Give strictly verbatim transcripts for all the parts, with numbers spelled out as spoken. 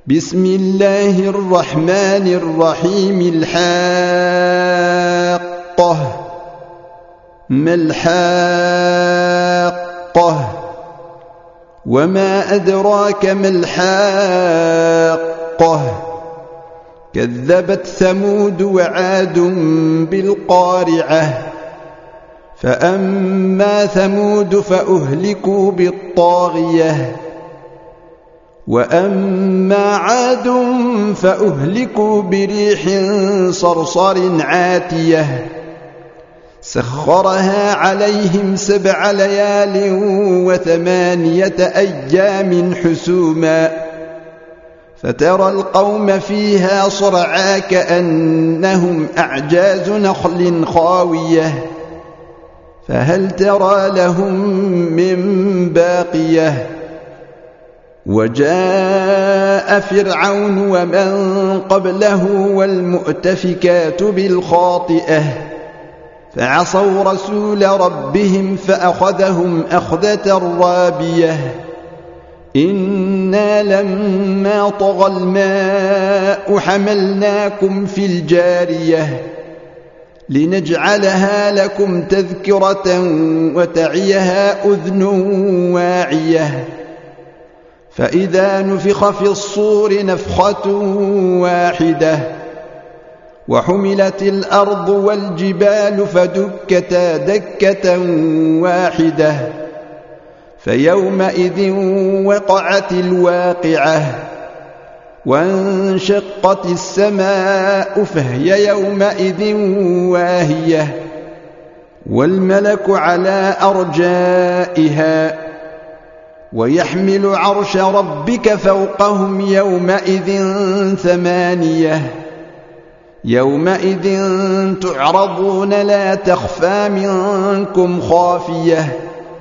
بسم الله الرحمن الرحيم. الحاقة. ما الحاقة؟ وما أدراك ما الحاقة؟ كذبت ثمود وعاد بالقارعة. فأما ثمود فأهلكوا بالطاغية، وأما عاد فأهلكوا بريح صرصر عاتية سخرها عليهم سبع ليال وثمانية أيام حسوما، فترى القوم فيها صرعى كأنهم أعجاز نخل خاوية، فهل ترى لهم من باقية؟ وجاء فرعون ومن قبله والمؤتفكات بالخاطئة، فعصوا رسول ربهم فأخذهم أخذة رابية. إنا لما طغى الماء حملناكم في الجارية لنجعلها لكم تذكرة وتعيها أذن واعية. فإذا نفخ في الصور نفخة واحدة وحملت الأرض والجبال فدكتا دكة واحدة، فيومئذ وقعت الواقعة، وانشقت السماء فهي يومئذ واهية، والملك على أرجائها، ويحمل عرش ربك فوقهم يومئذ ثمانية. يومئذ تعرضون لا تخفى منكم خافية.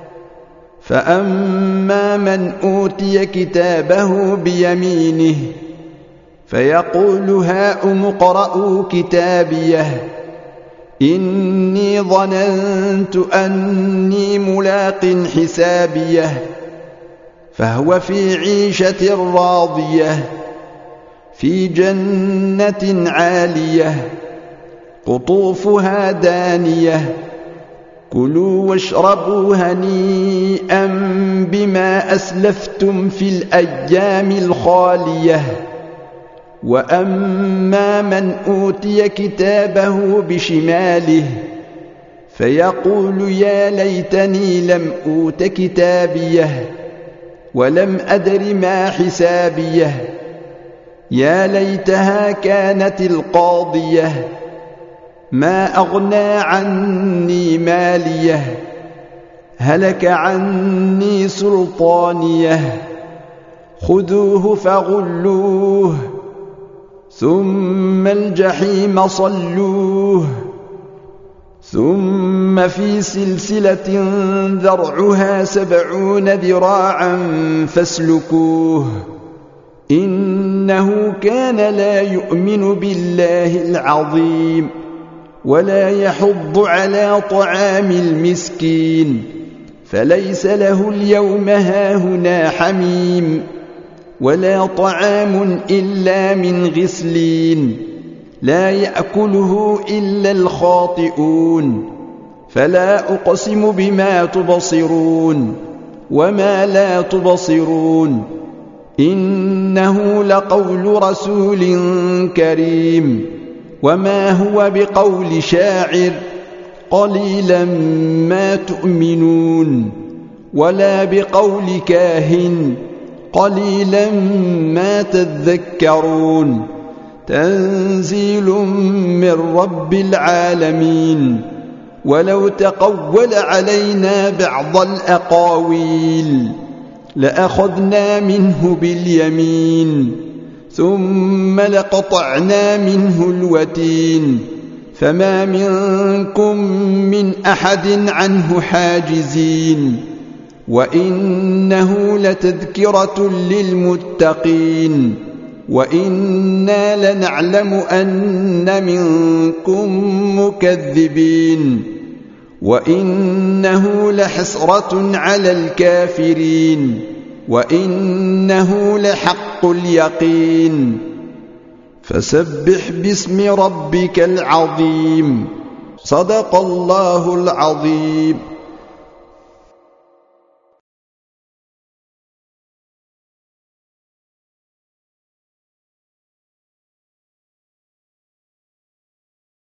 فأما من أوتي كتابه بيمينه فيقول هاؤم اقرءوا كتابيه إني ظننت أني ملاق حسابيه، فهو في عيشة راضية في جنة عالية قطوفها دانية. كلوا واشربوا هنيئا بما أسلفتم في الأيام الخالية. وأما من أوتي كتابه بشماله فيقول يا ليتني لم أوت كتابيه ولم أدر ما حسابيه، يا ليتها كانت القاضية ما أغنى عني ماليه، هلك عني سلطانيه، خذوه فغلوه ثم الجحيم صلوه، ثم في سلسلة ذرعها سبعون ذراعا فاسلكوه، إنه كان لا يؤمن بالله العظيم ولا يحض على طعام المسكين، فليس له اليوم هاهنا حميم ولا طعام إلا من غسلين لا يأكله إلا الخاطئون. فلا أقسم بما تبصرون وما لا تبصرون، إنه لقول رسول كريم، وما هو بقول شاعر قليلا ما تؤمنون، ولا بقول كاهن قليلا ما تذكرون. تنزيل من رب العالمين. ولو تقول علينا بعض الأقاويل لأخذنا منه باليمين ثم لقطعنا منه الوتين، فما منكم من أحد عنه حاجزين. وإنه لتذكرة للمتقين، وإنا لنعلم أن منكم مكذبين، وإنه لحسرة على الكافرين وإنه لحق اليقين فسبح باسم ربك العظيم. صدق الله العظيم.